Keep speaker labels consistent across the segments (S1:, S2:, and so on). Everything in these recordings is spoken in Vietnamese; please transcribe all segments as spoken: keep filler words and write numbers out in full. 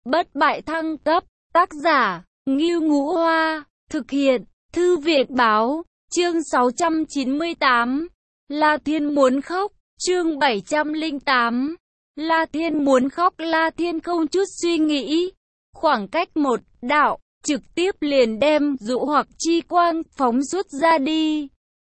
S1: Bất bại thăng cấp, tác giả, Ngưu Ngũ Hoa, thực hiện, Thư viện báo, chương sáu trăm chín mươi tám, La Thiên muốn khóc, chương bảy trăm lẻ tám, La Thiên muốn khóc. La Thiên không chút suy nghĩ, khoảng cách một đạo, trực tiếp liền đem dụ hoặc chi quang phóng xuất ra đi.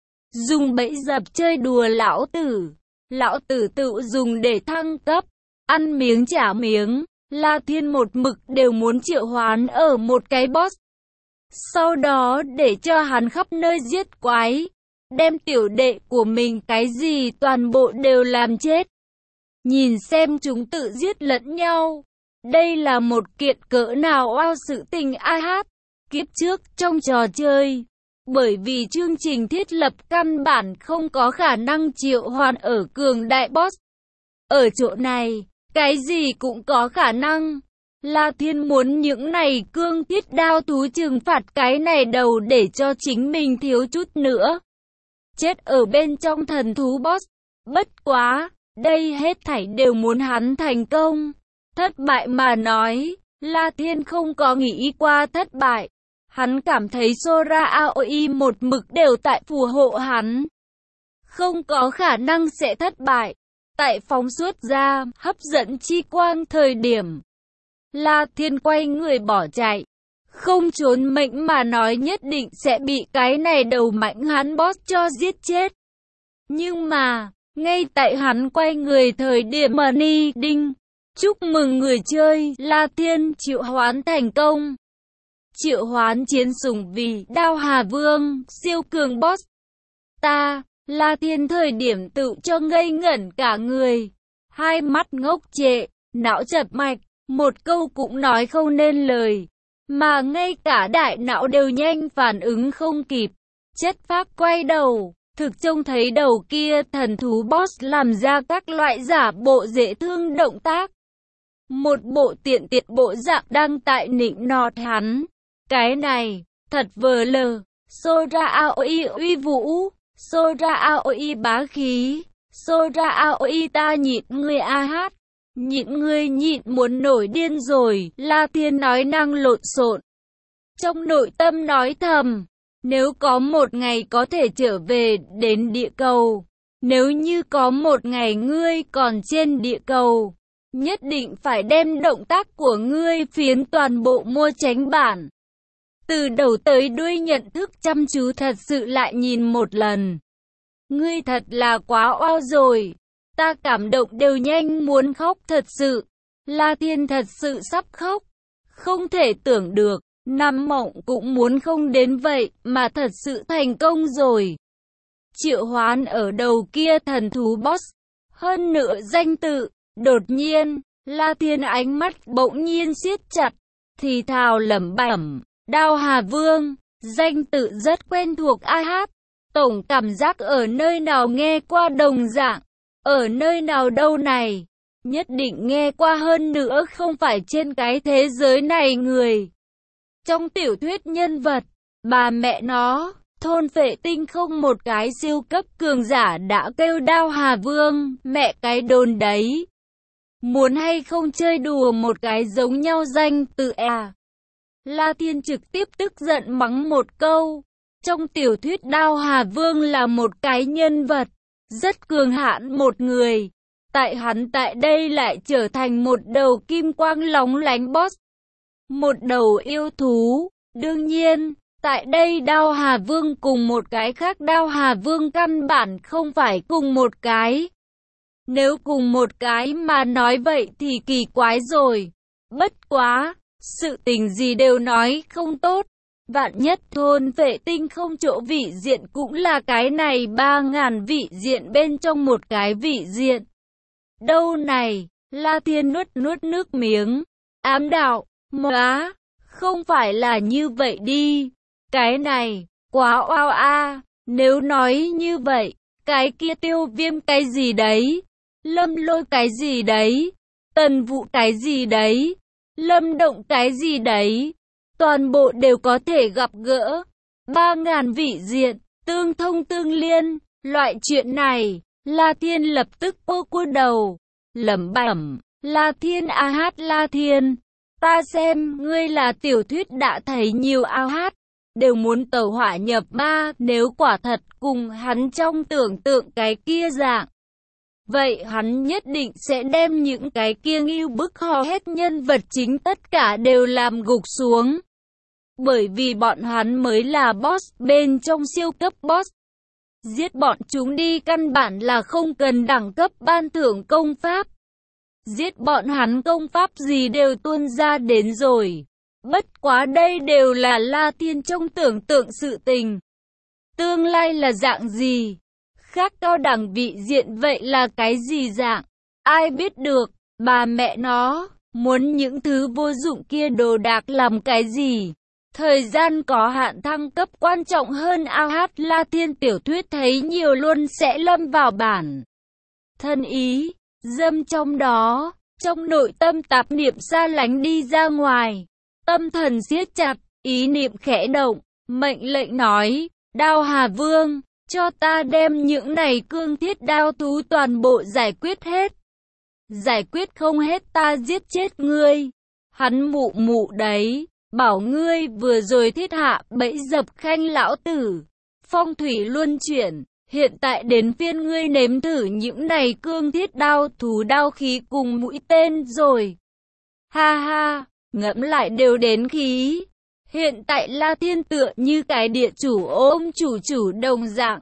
S1: Dùng bẫy dập chơi đùa lão tử, lão tử tự dùng để thăng cấp, ăn miếng trả miếng. La Thiên một mực đều muốn triệu hoán ở một cái boss, sau đó để cho hắn khắp nơi giết quái, đem tiểu đệ của mình cái gì toàn bộ đều làm chết. Nhìn xem chúng tự giết lẫn nhau, đây là một kiện cỡ nào oao sự tình ai hát. Kiếp trước trong trò chơi, bởi vì chương trình thiết lập căn bản không có khả năng triệu hoán ở cường đại boss. Ở chỗ này, cái gì cũng có khả năng. La Thiên muốn những này cương thiết đao thú trừng phạt cái này đầu để cho chính mình thiếu chút nữa chết ở bên trong thần thú boss. Bất quá, đây hết thảy đều muốn hắn thành công. Thất bại mà nói, La Thiên không có nghĩ qua thất bại. Hắn cảm thấy Sora Aoi một mực đều tại phù hộ hắn, không có khả năng sẽ thất bại. Tại phóng xuất ra, hấp dẫn chi quang thời điểm, La Thiên quay người bỏ chạy. Không trốn mệnh mà nói nhất định sẽ bị cái này đầu mạnh hắn boss cho giết chết. Nhưng mà, ngay tại hắn quay người thời điểm mà ni đinh, chúc mừng người chơi, La Thiên triệu hoán thành công. Triệu hoán chiến sủng vì Đao Hà Vương, siêu cường boss. Ta, La Thiên thời điểm tự cho ngây ngẩn cả người, hai mắt ngốc trệ, não chật mạch, một câu cũng nói không nên lời, mà ngay cả đại não đều nhanh phản ứng không kịp, chất phác quay đầu, thực trông thấy đầu kia thần thú boss làm ra các loại giả bộ dễ thương động tác. Một bộ tiện tiệt bộ dạng đang tại nịnh nọt hắn. Cái này, thật vờ lờ, Sora Aoi uy vũ, Sora Aoi bá khí, Sora Aoi ta nhịn ngươi a hát, nhịn ngươi nhịn muốn nổi điên rồi. La Thiên nói năng lộn xộn, trong nội tâm nói thầm, nếu có một ngày có thể trở về đến địa cầu, nếu như có một ngày ngươi còn trên địa cầu, nhất định phải đem động tác của ngươi phiến toàn bộ mua tránh bản. Từ đầu tới đuôi nhận thức chăm chú thật sự lại nhìn một lần. Ngươi thật là quá oao rồi. Ta cảm động đều nhanh muốn khóc thật sự. La Thiên thật sự sắp khóc. Không thể tưởng được, nằm mộng cũng muốn không đến vậy mà thật sự thành công rồi. Triệu hoán ở đầu kia thần thú boss, hơn nữa danh tự. Đột nhiên, La Thiên ánh mắt bỗng nhiên siết chặt, thì thào lẩm bẩm. Đao Hà Vương, danh tự rất quen thuộc ai hát, tổng cảm giác ở nơi nào nghe qua đồng dạng, ở nơi nào đâu này, nhất định nghe qua hơn nữa không phải trên cái thế giới này người. Trong tiểu thuyết nhân vật, bà mẹ nó, thôn Vệ Tinh không một cái siêu cấp cường giả đã kêu Đao Hà Vương, mẹ cái đồn đấy. Muốn hay không chơi đùa một cái giống nhau danh tự à? La Thiên trực tiếp tức giận mắng một câu. Trong tiểu thuyết Đao Hà Vương là một cái nhân vật rất cường hãn một người. Tại hắn tại đây lại trở thành một đầu kim quang lóng lánh boss, một đầu yêu thú. Đương nhiên, tại đây Đao Hà Vương cùng một cái khác Đao Hà Vương căn bản không phải cùng một cái. Nếu cùng một cái mà nói vậy thì kỳ quái rồi. Bất quá, sự tình gì đều nói không tốt. Vạn nhất thôn Vệ Tinh không chỗ vị diện cũng là cái này ba ngàn vị diện bên trong một cái vị diện. Đâu này, La Thiên nuốt nuốt nước miếng, ám đạo, móa, không phải là như vậy đi. Cái này, quá oao a, nếu nói như vậy, cái kia Tiêu Viêm cái gì đấy, Lâm Lôi cái gì đấy, Tần Vũ cái gì đấy, Lâm Động cái gì đấy, toàn bộ đều có thể gặp gỡ. Ba ngàn vị diện, tương thông tương liên, loại chuyện này, La Thiên lập tức ô cua đầu, lẩm bẩm, La Thiên a hát La Thiên, Ta xem, ngươi là tiểu thuyết đã thấy nhiều ao hát, đều muốn tẩu hỏa nhập ma, nếu quả thật cùng hắn trong tưởng tượng cái kia dạng. Vậy hắn nhất định sẽ đem những cái kia ngưu bức hò hét nhân vật chính tất cả đều làm gục xuống. Bởi vì bọn hắn mới là boss bên trong siêu cấp boss. Giết bọn chúng đi căn bản là không cần đẳng cấp ban thưởng công pháp. Giết bọn hắn công pháp gì đều tuôn ra đến rồi. Bất quá đây đều là La Thiên trong tưởng tượng sự tình. Tương lai là dạng gì? Khác cao đẳng vị diện vậy là cái gì dạng? Ai biết được, bà mẹ nó, muốn những thứ vô dụng kia đồ đạc làm cái gì? Thời gian có hạn, thăng cấp quan trọng hơn ao hát. La Thiên tiểu thuyết thấy nhiều luôn sẽ lâm vào bản thân ý, dâm trong đó, trong nội tâm tạp niệm xa lánh đi ra ngoài. Tâm thần siết chặt, ý niệm khẽ động, mệnh lệnh nói, Đao Hà Vương, cho ta đem những này cương thiết đao thú toàn bộ giải quyết hết. Giải quyết không hết ta giết chết ngươi. Hắn mụ mụ đấy, bảo ngươi vừa rồi thiết hạ bẫy dập Khanh lão tử. Phong thủy luân chuyển, hiện tại đến phiên ngươi nếm thử những này cương thiết đao thú đao khí cùng mũi tên rồi. Ha ha, ngẫm lại đều đến khí. Hiện tại La Thiên tựa như cái địa chủ ôm chủ chủ đồng dạng.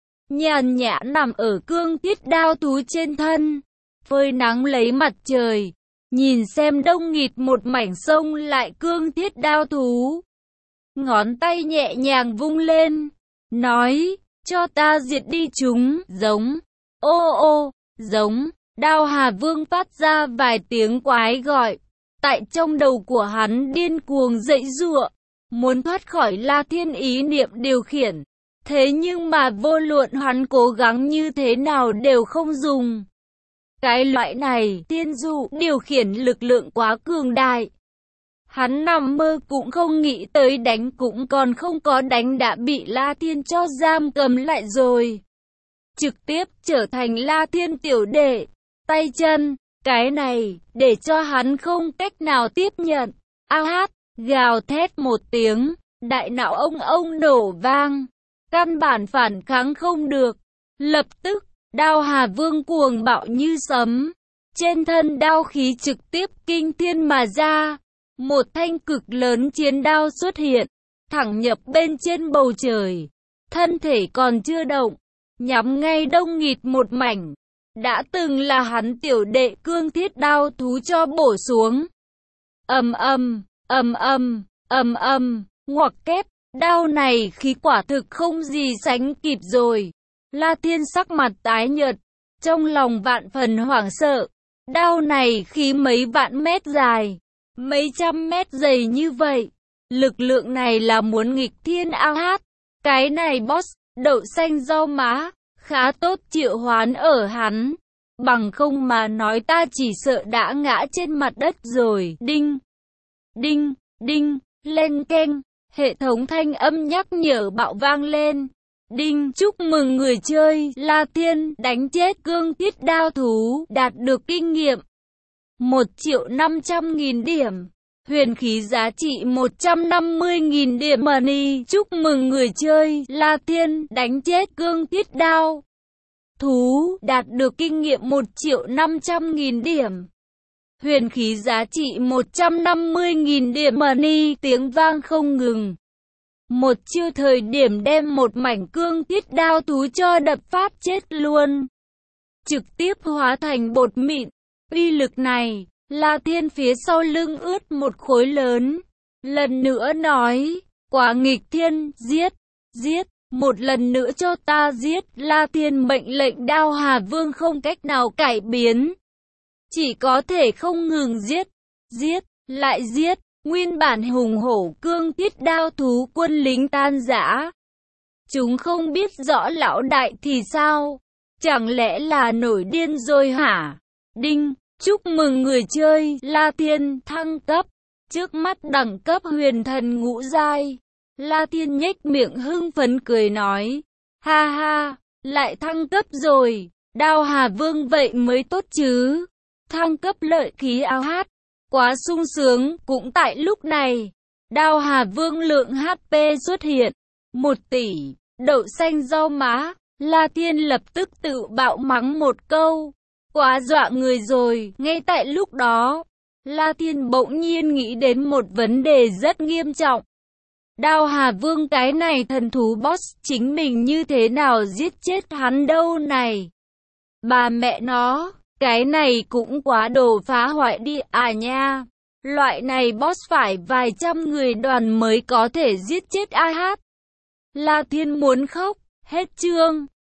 S1: Nhàn nhã nằm ở cương thiết đao thú trên thân, phơi nắng lấy mặt trời, nhìn xem đông nghịt một mảnh sông lại cương thiết đao thú. Ngón tay nhẹ nhàng vung lên, nói, cho ta diệt đi chúng, giống, ô ô, giống, Đao Hà Vương phát ra vài tiếng quái gọi. Tại trong đầu của hắn điên cuồng dãy giụa, muốn thoát khỏi La Thiên ý niệm điều khiển. Thế nhưng mà vô luận hắn cố gắng như thế nào đều không dùng. Cái loại này, tiên dụ, điều khiển lực lượng quá cường đại. Hắn nằm mơ cũng không nghĩ tới đánh, cũng còn không có đánh đã bị La Thiên cho giam cầm lại rồi. Trực tiếp trở thành La Thiên tiểu đệ, tay chân, cái này, để cho hắn không cách nào tiếp nhận. Ao hát, gào thét một tiếng, đại não ông ông nổ vang. Căn bản phản kháng không được. Lập tức, Đao Hà Vương cuồng bạo như sấm. Trên thân đao khí trực tiếp kinh thiên mà ra. Một thanh cực lớn chiến đao xuất hiện, thẳng nhập bên trên bầu trời. Thân thể còn chưa động, nhắm ngay đông nghịt một mảnh. Đã từng là hắn tiểu đệ cương thiết đao thú cho bổ xuống. Ầm ầm, ầm ầm, ầm ầm, ngoặc kép. Đao này khí quả thực không gì sánh kịp rồi. La Thiên sắc mặt tái nhợt, trong lòng vạn phần hoảng sợ. Đao này khí mấy vạn mét dài, mấy trăm mét dày như vậy. Lực lượng này là muốn nghịch thiên ao hát. Cái này boss, đậu xanh rau má, khá tốt triệu hoán ở hắn. Bằng không mà nói ta chỉ sợ đã ngã trên mặt đất rồi. Đinh, đinh, đinh, len keng. Hệ thống thanh âm nhắc nhở bạo vang lên. Đinh, chúc mừng người chơi La Thiên đánh chết cương thiết đao thú, đạt được kinh nghiệm một triệu năm trăm nghìn điểm. Huyền khí giá trị một trăm năm mươi nghìn điểm money. Chúc mừng người chơi La Thiên đánh chết cương thiết đao thú, đạt được kinh nghiệm một triệu năm trăm nghìn điểm. Huyền khí giá trị một trăm năm mươi nghìn điểm money. Tiếng vang không ngừng. Một chiêu thời điểm đem một mảnh cương thiết đao thú cho đập pháp chết luôn. Trực tiếp hóa thành bột mịn. Uy lực này, La Thiên phía sau lưng ướt một khối lớn. Lần nữa nói, quá nghịch thiên, giết, giết, một lần nữa cho ta giết. La Thiên mệnh lệnh Đao Hà Vương không cách nào cải biến. Chỉ có thể không ngừng giết, giết, lại giết. Nguyên bản hùng hổ cương thiết đao thú quân lính tan rã. Chúng không biết rõ lão đại thì sao? Chẳng lẽ là nổi điên rồi hả? Đinh, chúc mừng người chơi La Thiên thăng cấp. Trước mắt đẳng cấp huyền thần ngũ giai. La Thiên nhếch miệng hưng phấn cười nói. Ha ha, lại thăng cấp rồi. Đao Hà Vương vậy mới tốt chứ. Thăng cấp lợi khí ao hát. Quá sung sướng, cũng tại lúc này, Đao Hà Vương lượng hát pê xuất hiện, một tỷ, đậu xanh rau má, La Thiên lập tức tự bạo mắng một câu, quá dọa người rồi. Ngay tại lúc đó, La Thiên bỗng nhiên nghĩ đến một vấn đề rất nghiêm trọng. Đao Hà Vương cái này thần thú boss, chính mình như thế nào giết chết hắn đâu này? Bà mẹ nó, cái này cũng quá đồ phá hoại đi à nha. Loại này boss phải vài trăm người đoàn mới có thể giết chết ai hát. La Thiên muốn khóc, hết chương.